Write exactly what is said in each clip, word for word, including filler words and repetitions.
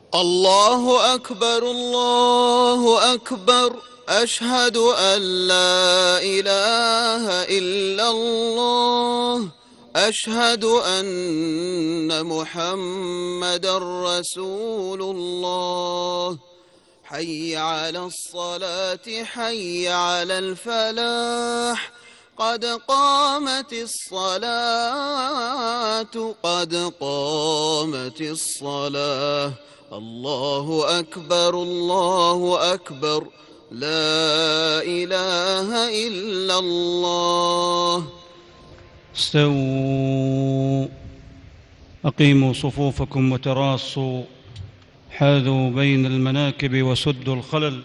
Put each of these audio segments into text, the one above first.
الله أكبر الله أكبر، أشهد أن لا إله إلا الله، أشهد أن محمدا رسول الله. حي على الصلاة حي على الفلاح، قد قامت الصلاة قد قامت الصلاة. الله أكبر الله أكبر، لا إله إلا الله. استووا، أقيموا صفوفكم وتراصوا، حاذوا بين المناكب وسدوا الخلل.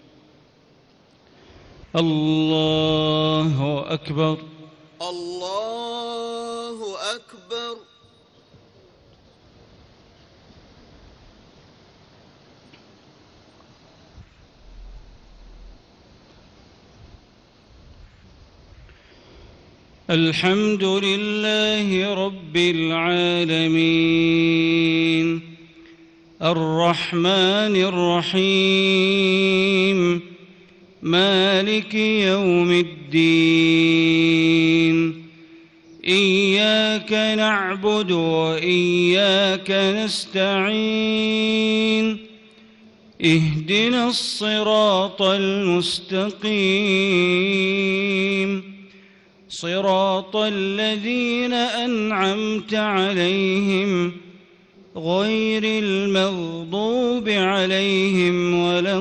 الله أكبر الله أكبر. الحمد لله رب العالمين، الرحمن الرحيم، مالك يوم الدين. إياك نعبد وإياك نستعين، اهدنا الصراط المستقيم، صراط الذين أنعمت عليهم غير المغضوب عليهم ولا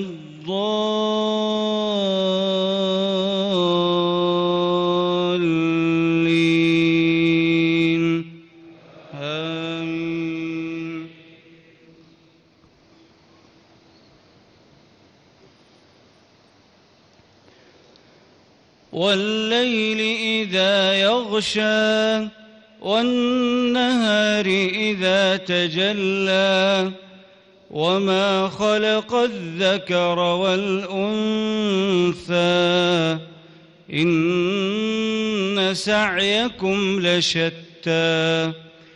الضالين. آمين. والليل إذا يغشى، والنهار إذا تجلى، وما خلق الذكر والأنثى، إن سعيكم لشتى.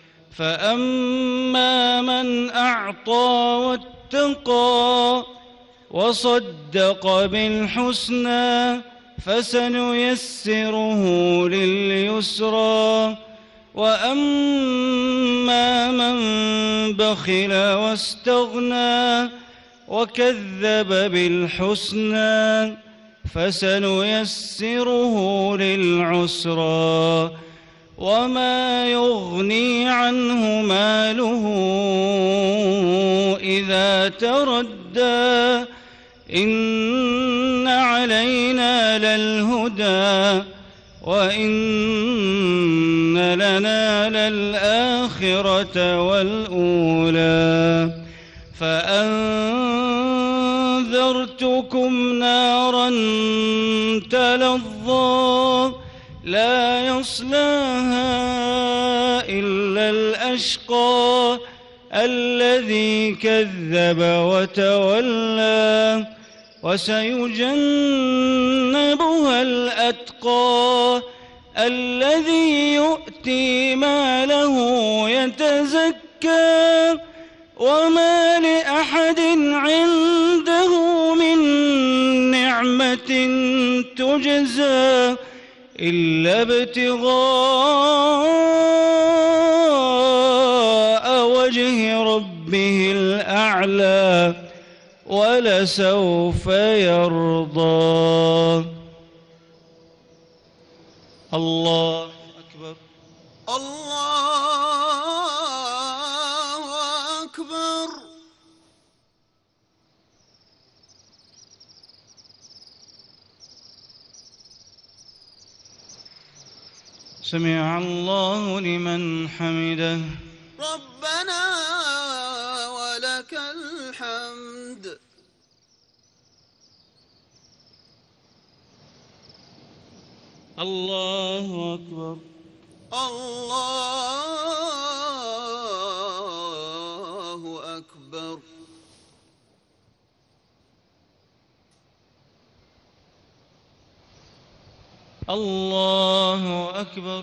فأما من أعطى واتقى وصدق بالحسنى فسنيسره لليسرى. وأما من بخل واستغنى وكذب بالحسنى فسنيسره للعسرى. وما يغني عنه ماله إذا تردى، إن علينا للهدى وإن لنا للآخرة والأولى. فأنذرتكم نارا تلظى، لا يصلاها إلا الأشقى الذي كذب وتولى. وسيجنبها الأتقى الذي يؤتي ماله يتزكى. وما لأحد عنده من نعمة تجزى إلا ابتغاء وجه ربه الأعلى، ولسوف يرضى. الله أكبر الله أكبر. سمع الله لمن حمده. ربنا ولك الحمد. الله أكبر الله أكبر. الله أكبر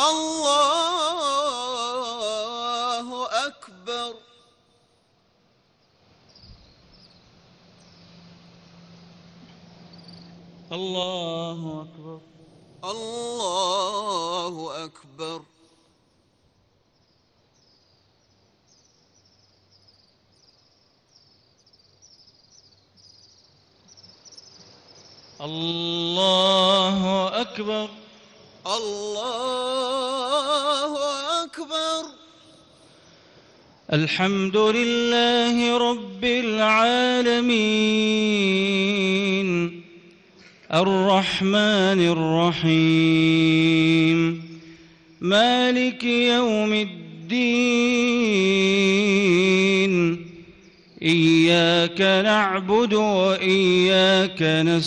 الله أكبر. الله أكبر. الله أكبر. الله أكبر. الله أكبر. الحمد لله رب العالمين الرحمن الرحيم مالك يوم الدين إياك نعبد وإياك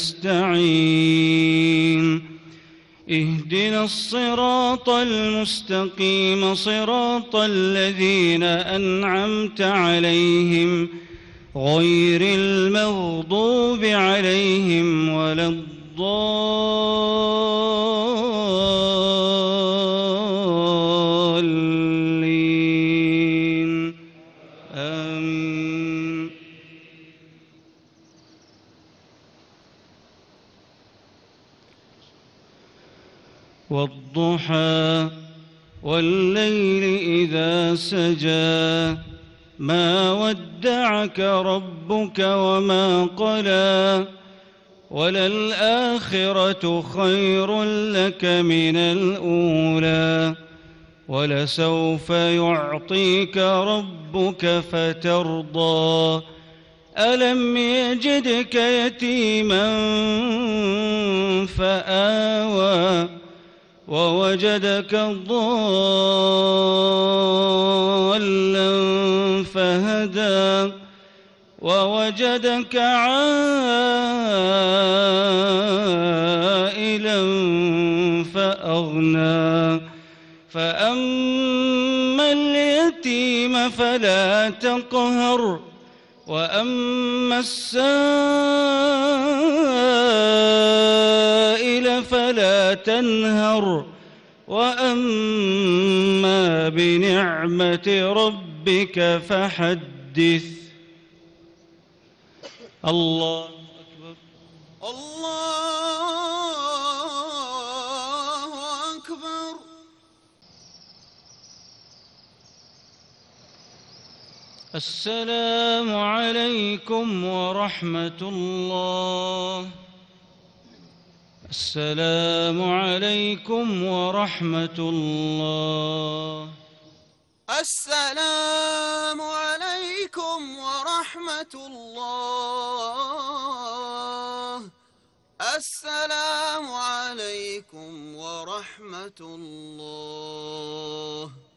نستعين اهدنا الصراط المستقيم صراط الذين أنعمت عليهم غير المغضوب عليهم ولا الضالين آمين. والضحى والليل إذا سجى ما ودعك ربك وما قلى وللآخرة خير لك من الأولى ولسوف يعطيك ربك فترضى ألم يجدك يتيما فآوى ووجدك ضالا فهدى ووجدك عائلا فأغنى فأما اليتيم فلا تقهر وأما السائل فلا تنهر وأما بنعمة ربك فحدث. الله أكبر. الله أكبر. السلام عليكم ورحمة الله. السلام عليكم ورحمة الله. السلام عليكم ورحمة الله. السلام عليكم ورحمة الله.